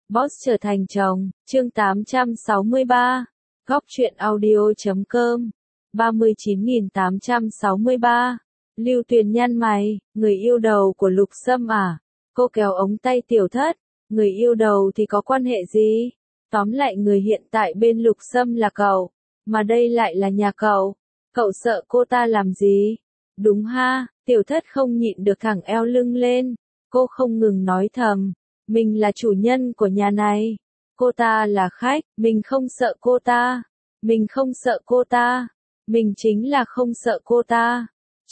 Boss trở thành chồng, chương 863, Góc truyện audio.com, 39.863, Lưu Tuyền nhăn mày, người yêu đầu của Lục Sâm à? Cô kéo ống tay Tiểu Thất, người yêu đầu thì có quan hệ gì? Tóm lại người hiện tại bên Lục Sâm là cậu, mà đây lại là nhà cậu. Cậu sợ cô ta làm gì? Đúng ha, Tiểu Thất không nhịn được thẳng eo lưng lên, cô không ngừng nói thầm. Mình là chủ nhân của nhà này. Cô ta là khách, mình không sợ cô ta. Mình không sợ cô ta. Mình chính là không sợ cô ta.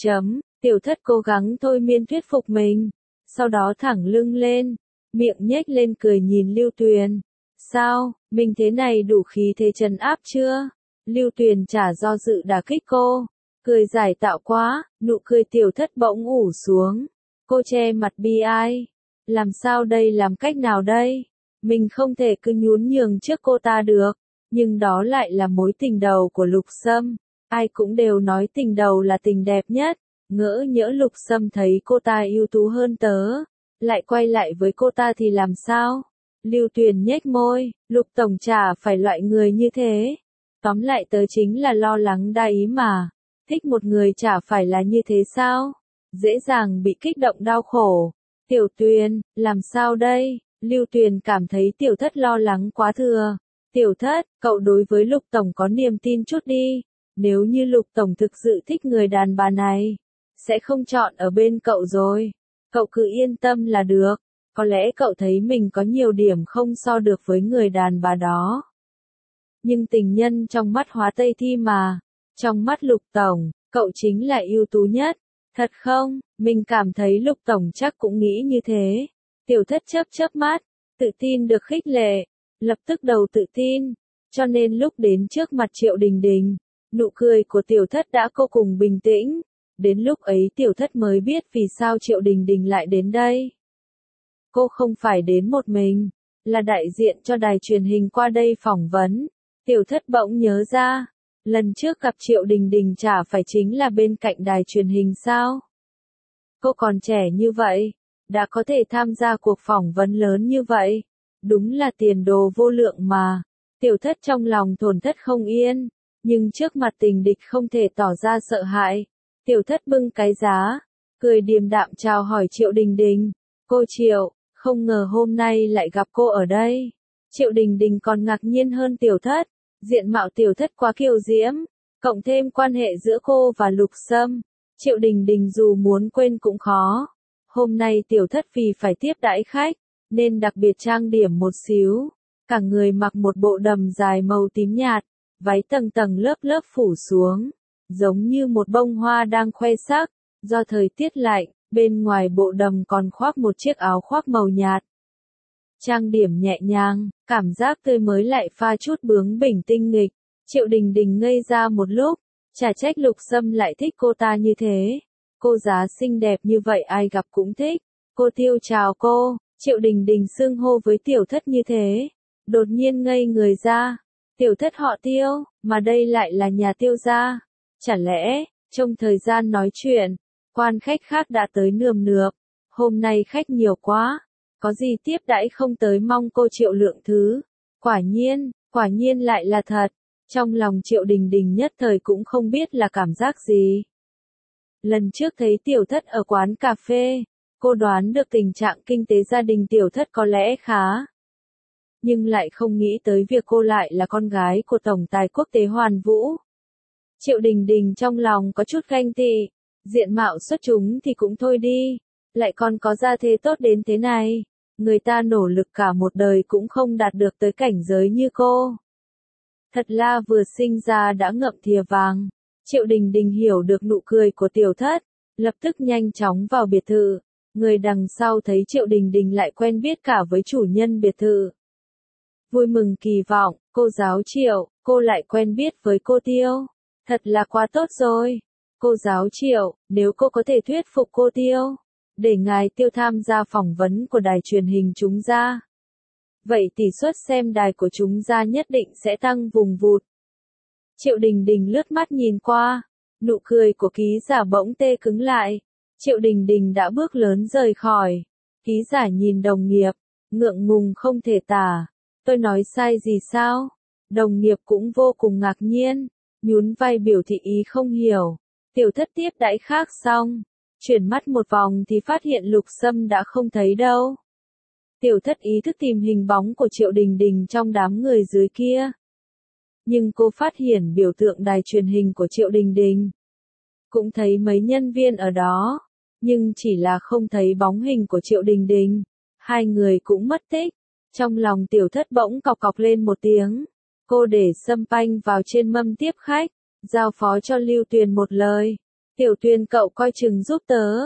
Tiểu Thất cố gắng thôi miên thuyết phục mình. Sau đó thẳng lưng lên. Miệng nhếch lên cười nhìn Lưu Tuyền. Sao, mình thế này đủ khí thế trấn áp chưa? Lưu Tuyền chả do dự đả kích cô. Cười giải tạo quá, nụ cười Tiểu Thất bỗng ủ xuống. Cô che mặt bi ai. Làm sao đây, làm cách nào đây? Mình không thể cứ nhún nhường trước cô ta được. Nhưng đó lại là mối tình đầu của Lục Sâm. Ai cũng đều nói tình đầu là tình đẹp nhất. Ngỡ nhỡ Lục Sâm thấy cô ta ưu tú hơn tớ. Lại quay lại với cô ta thì làm sao? Lưu Tuyền nhếch môi, Lục Tổng chả phải loại người như thế. Tóm lại tớ chính là lo lắng đa ý mà. Thích một người chả phải là như thế sao? Dễ dàng bị kích động đau khổ. Tiểu Tuyền, làm sao đây? Lưu Tuyền cảm thấy Tiểu Thất lo lắng quá thừa. Tiểu Thất, cậu đối với Lục Tổng có niềm tin chút đi. Nếu như Lục Tổng thực sự thích người đàn bà này, sẽ không chọn ở bên cậu rồi. Cậu cứ yên tâm là được. Có lẽ cậu thấy mình có nhiều điểm không so được với người đàn bà đó. Nhưng tình nhân trong mắt Hóa Tây Thi mà. Trong mắt Lục Tổng, cậu chính là ưu tú nhất. Thật không? Mình cảm thấy Lục Tổng chắc cũng nghĩ như thế. Tiểu Thất chớp mắt, tự tin được khích lệ, lập tức đầu tự tin. Cho nên lúc đến trước mặt Triệu Đình Đình, nụ cười của Tiểu Thất đã vô cùng bình tĩnh. Đến lúc ấy Tiểu Thất mới biết vì sao Triệu Đình Đình lại đến đây. Cô không phải đến một mình, là đại diện cho đài truyền hình qua đây phỏng vấn. Tiểu Thất bỗng nhớ ra. Lần trước gặp Triệu Đình Đình chả phải chính là bên cạnh đài truyền hình sao? Cô còn trẻ như vậy, đã có thể tham gia cuộc phỏng vấn lớn như vậy. Đúng là tiền đồ vô lượng mà. Tiểu Thất trong lòng thổn thất không yên, nhưng trước mặt tình địch không thể tỏ ra sợ hãi. Tiểu Thất bưng cái giá, cười điềm đạm chào hỏi Triệu Đình Đình. Cô Triệu, không ngờ hôm nay lại gặp cô ở đây. Triệu Đình Đình còn ngạc nhiên hơn Tiểu Thất. Diện mạo Tiểu Thất quá kiều diễm, cộng thêm quan hệ giữa cô và Lục Sâm, Triệu Đình Đình dù muốn quên cũng khó. Hôm nay Tiểu Thất vì phải tiếp đãi khách, nên đặc biệt trang điểm một xíu. Cả người mặc một bộ đầm dài màu tím nhạt, váy tầng tầng lớp lớp phủ xuống, giống như một bông hoa đang khoe sắc. Do thời tiết lạnh, bên ngoài bộ đầm còn khoác một chiếc áo khoác màu nhạt. Trang điểm nhẹ nhàng, cảm giác tươi mới lại pha chút bướng bỉnh tinh nghịch. Triệu Đình Đình ngây ra một lúc, chả trách Lục Sâm lại thích cô ta như thế. Cô giá xinh đẹp như vậy ai gặp cũng thích. Cô Tiêu chào cô. Triệu Đình Đình xưng hô với Tiểu Thất như thế. Đột nhiên ngây người ra. Tiểu Thất họ Tiêu, mà đây lại là nhà Tiêu gia. Chả lẽ, trong thời gian nói chuyện, quan khách khác đã tới nườm nượp. Hôm nay khách nhiều quá. Có gì tiếp đãi không tới mong cô Triệu lượng thứ. Quả nhiên lại là thật. Trong lòng Triệu Đình Đình nhất thời cũng không biết là cảm giác gì. Lần trước thấy Tiểu Thất ở quán cà phê, cô đoán được tình trạng kinh tế gia đình Tiểu Thất có lẽ khá. Nhưng lại không nghĩ tới việc cô lại là con gái của Tổng tài quốc tế Hoàn Vũ. Triệu Đình Đình trong lòng có chút ganh tị. Diện mạo xuất chúng thì cũng thôi đi. Lại còn có gia thế tốt đến thế này. Người ta nỗ lực cả một đời cũng không đạt được tới cảnh giới như cô. Thật là vừa sinh ra đã ngậm thìa vàng. Triệu Đình Đình hiểu được nụ cười của Tiểu Thất, lập tức nhanh chóng vào biệt thự. Người đằng sau thấy Triệu Đình Đình lại quen biết cả với chủ nhân biệt thự. Vui mừng kỳ vọng, cô giáo Triệu, cô lại quen biết với cô Tiêu. Thật là quá tốt rồi. Cô giáo Triệu, nếu cô có thể thuyết phục cô Tiêu, để ngài Tiêu tham gia phỏng vấn của đài truyền hình chúng ta, vậy tỷ suất xem đài của chúng ta nhất định sẽ tăng vùng vụt. Triệu Đình Đình lướt mắt nhìn qua, nụ cười của ký giả bỗng tê cứng lại. Triệu Đình Đình đã bước lớn rời khỏi. Ký giả nhìn đồng nghiệp, ngượng ngùng không thể tả. Tôi nói sai gì sao? Đồng nghiệp cũng vô cùng ngạc nhiên, nhún vai biểu thị ý không hiểu. Tiểu thất tiếp đãi khác xong, chuyển mắt một vòng thì phát hiện Lục Sâm đã không thấy đâu. Tiểu thất ý thức tìm hình bóng của Triệu Đình Đình trong đám người dưới kia. Nhưng cô phát hiện biểu tượng đài truyền hình của Triệu Đình Đình. Cũng thấy mấy nhân viên ở đó, nhưng chỉ là không thấy bóng hình của Triệu Đình Đình. Hai người cũng mất tích. Trong lòng tiểu thất bỗng cọc cọc lên một tiếng. Cô để sâm panh vào trên mâm tiếp khách, giao phó cho Lưu Tuyền một lời. Tiểu Tuyền cậu coi chừng giúp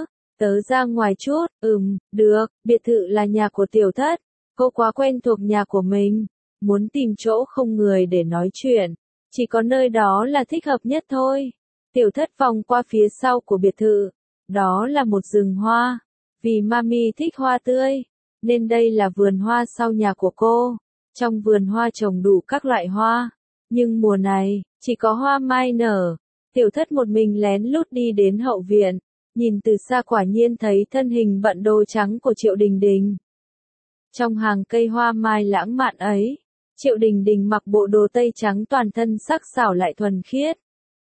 tớ ra ngoài chút. Được, biệt thự là nhà của tiểu thất. Cô quá quen thuộc nhà của mình, muốn tìm chỗ không người để nói chuyện. Chỉ có nơi đó là thích hợp nhất thôi. Tiểu thất vòng qua phía sau của biệt thự. Đó là một rừng hoa. Vì Mami thích hoa tươi, nên đây là vườn hoa sau nhà của cô. Trong vườn hoa trồng đủ các loại hoa. Nhưng mùa này, chỉ có hoa mai nở. Tiểu thất một mình lén lút đi đến hậu viện. Nhìn từ xa quả nhiên thấy thân hình bận đồ trắng của Triệu Đình Đình. Trong hàng cây hoa mai lãng mạn ấy, Triệu Đình Đình mặc bộ đồ tây trắng toàn thân sắc sảo lại thuần khiết.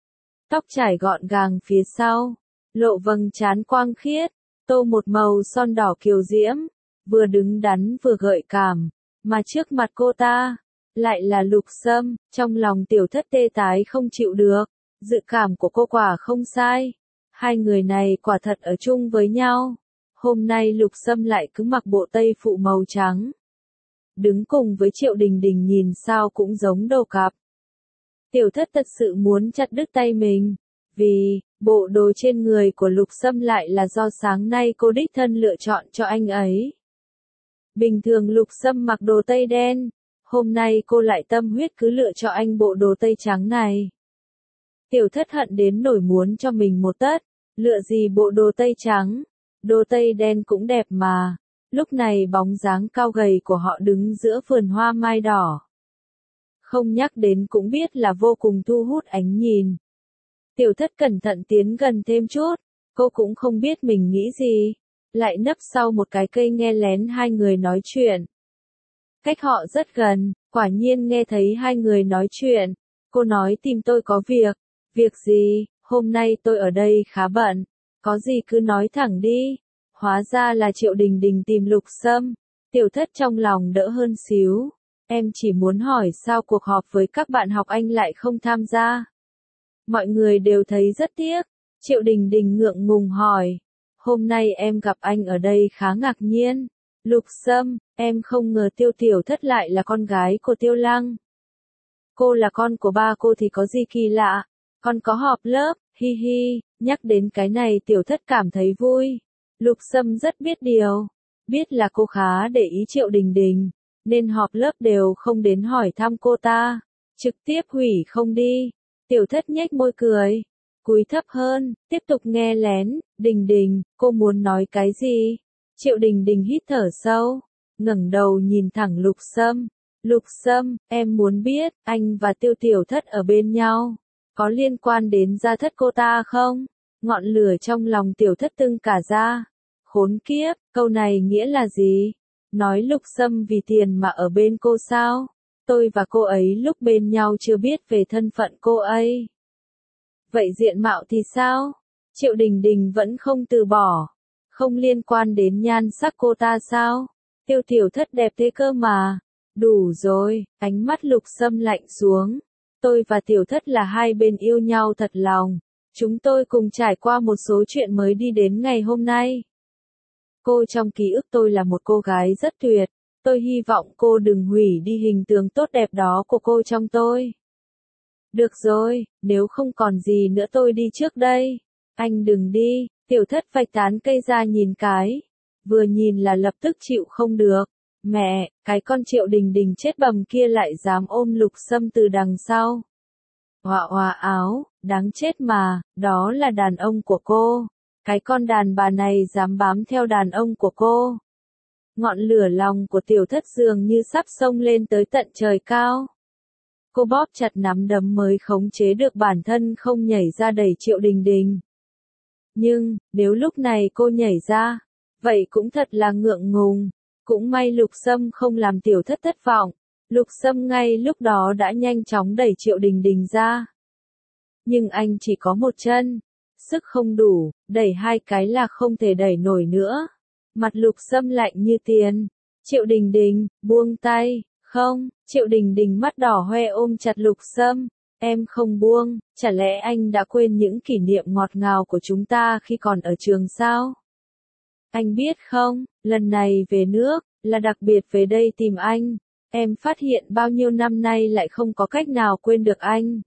Tóc trải gọn gàng phía sau, lộ vầng trán quang khiết, tô một màu son đỏ kiều diễm, vừa đứng đắn vừa gợi cảm, mà trước mặt cô ta, lại là Lục Sâm. Trong lòng tiểu thất tê tái không chịu được, dự cảm của cô quả không sai. Hai người này quả thật ở chung với nhau. Hôm nay Lục Sâm lại cứ mặc bộ tây phụ màu trắng. Đứng cùng với Triệu Đình Đình nhìn sao cũng giống đồ cặp. Tiểu thất thật sự muốn chặt đứt tay mình, vì bộ đồ trên người của Lục Sâm lại là do sáng nay cô đích thân lựa chọn cho anh ấy. Bình thường Lục Sâm mặc đồ tây đen, hôm nay cô lại tâm huyết cứ lựa cho anh bộ đồ tây trắng này. Tiểu thất hận đến nổi muốn cho mình một tất, lựa gì bộ đồ tây trắng, đồ tây đen cũng đẹp mà. Lúc này bóng dáng cao gầy của họ đứng giữa vườn hoa mai đỏ. Không nhắc đến cũng biết là vô cùng thu hút ánh nhìn. Tiểu thất cẩn thận tiến gần thêm chút, cô cũng không biết mình nghĩ gì, lại nấp sau một cái cây nghe lén hai người nói chuyện. Cách họ rất gần, quả nhiên nghe thấy hai người nói chuyện. Cô nói tìm tôi có việc. Việc gì? Hôm nay tôi ở đây khá bận, có gì cứ nói thẳng đi. Hóa ra là Triệu Đình Đình tìm Lục Sâm. Tiểu thất trong lòng đỡ hơn xíu. Em chỉ muốn hỏi sao cuộc họp với các bạn học anh lại không tham gia. Mọi người đều thấy rất tiếc. Triệu Đình Đình ngượng ngùng hỏi. Hôm nay em gặp anh ở đây khá ngạc nhiên. Lục Sâm, em không ngờ Tiêu Tiểu Thất lại là con gái của Tiêu Lăng. Cô là con của ba cô thì có gì kỳ lạ. Con có họp lớp, hi hi. Nhắc đến cái này Tiểu Thất cảm thấy vui. Lục Sâm rất biết điều. Biết là cô khá để ý Triệu Đình Đình, nên họp lớp đều không đến hỏi thăm cô ta. Trực tiếp hủy không đi. Tiểu thất nhếch môi cười. Cúi thấp hơn, tiếp tục nghe lén. Đình Đình, cô muốn nói cái gì? Triệu Đình Đình hít thở sâu, ngẩng đầu nhìn thẳng Lục Sâm. Lục Sâm, em muốn biết, anh và Tiêu Tiểu Thất ở bên nhau, có liên quan đến gia thất cô ta không? Ngọn lửa trong lòng Tiểu Thất tưng cả ra. Khốn kiếp, câu này nghĩa là gì? Nói Lục Sâm vì tiền mà ở bên cô sao? Tôi và cô ấy lúc bên nhau chưa biết về thân phận cô ấy. Vậy diện mạo thì sao? Triệu Đình Đình vẫn không từ bỏ. Không liên quan đến nhan sắc cô ta sao? Tiêu Tiểu Thất đẹp thế cơ mà. Đủ rồi, ánh mắt Lục Sâm lạnh xuống. Tôi và Tiểu Thất là hai bên yêu nhau thật lòng. Chúng tôi cùng trải qua một số chuyện mới đi đến ngày hôm nay. Cô trong ký ức tôi là một cô gái rất tuyệt. Tôi hy vọng cô đừng hủy đi hình tượng tốt đẹp đó của cô trong tôi. Được rồi, nếu không còn gì nữa tôi đi trước đây. Anh đừng đi. Tiểu Thất vạch tán cây ra nhìn cái. Vừa nhìn là lập tức chịu không được. Mẹ, cái con Triệu Đình Đình chết bầm kia lại dám ôm Lục Sâm từ đằng sau. Họa họa áo, đáng chết mà, đó là đàn ông của cô. Cái con đàn bà này dám bám theo đàn ông của cô. Ngọn lửa lòng của Tiểu Thất dường như sắp xông lên tới tận trời cao. Cô bóp chặt nắm đấm mới khống chế được bản thân không nhảy ra đẩy Triệu Đình Đình. Nhưng, nếu lúc này cô nhảy ra, vậy cũng thật là ngượng ngùng. Cũng may Lục Sâm không làm tiểu thất thất vọng. Lục Sâm ngay lúc đó đã nhanh chóng đẩy Triệu Đình Đình ra. Nhưng anh chỉ có một chân. Sức không đủ, đẩy hai cái là không thể đẩy nổi nữa. Mặt Lục Sâm lạnh như tiền. Triệu Đình Đình, buông tay. Không, Triệu Đình Đình mắt đỏ hoe ôm chặt Lục Sâm. Em không buông, chả lẽ anh đã quên những kỷ niệm ngọt ngào của chúng ta khi còn ở trường sao? Anh biết không, lần này về nước, là đặc biệt về đây tìm anh. Em phát hiện bao nhiêu năm nay lại không có cách nào quên được anh.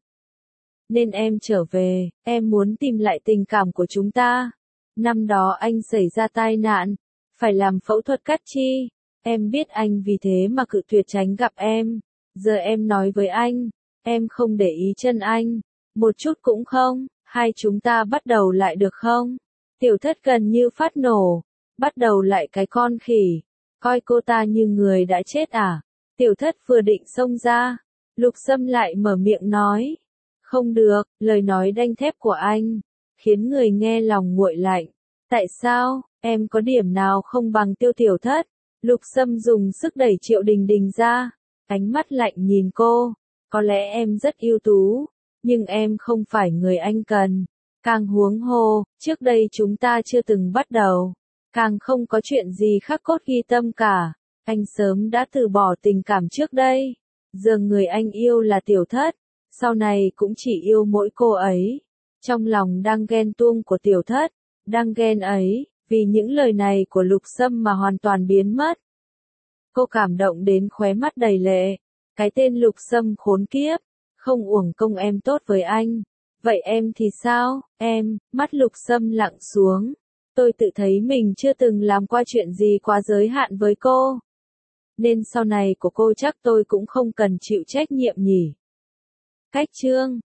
Nên em trở về, em muốn tìm lại tình cảm của chúng ta. Năm đó anh xảy ra tai nạn, phải làm phẫu thuật cắt chi. Em biết anh vì thế mà cự tuyệt tránh gặp em. Giờ em nói với anh, em không để ý chân anh. Một chút cũng không, hai chúng ta bắt đầu lại được không? Tiểu thất gần như phát nổ. Bắt đầu lại cái con khỉ. Coi cô ta như người đã chết à? Tiểu thất vừa định xông ra. Lục Sâm lại mở miệng nói. Không được, lời nói đanh thép của anh. Khiến người nghe lòng nguội lạnh. Tại sao, em có điểm nào không bằng Tiêu tiểu thất? Lục Sâm dùng sức đẩy Triệu Đình Đình ra. Ánh mắt lạnh nhìn cô. Có lẽ em rất ưu tú. Nhưng em không phải người anh cần. Càng huống hồ, trước đây chúng ta chưa từng bắt đầu. Càng không có chuyện gì khắc cốt ghi tâm cả. Anh sớm đã từ bỏ tình cảm trước đây. Giờ người anh yêu là tiểu thất. Sau này cũng chỉ yêu mỗi cô ấy. Trong lòng đang ghen tuông của tiểu thất. Đang ghen ấy, vì những lời này của Lục Sâm mà hoàn toàn biến mất. Cô cảm động đến khóe mắt đầy lệ. Cái tên Lục Sâm khốn kiếp. Không uổng công em tốt với anh. Vậy em thì sao, em? Mắt Lục Sâm lặng xuống. Tôi tự thấy mình chưa từng làm qua chuyện gì quá giới hạn với cô. Nên sau này của cô chắc tôi cũng không cần chịu trách nhiệm nhỉ. Cách chương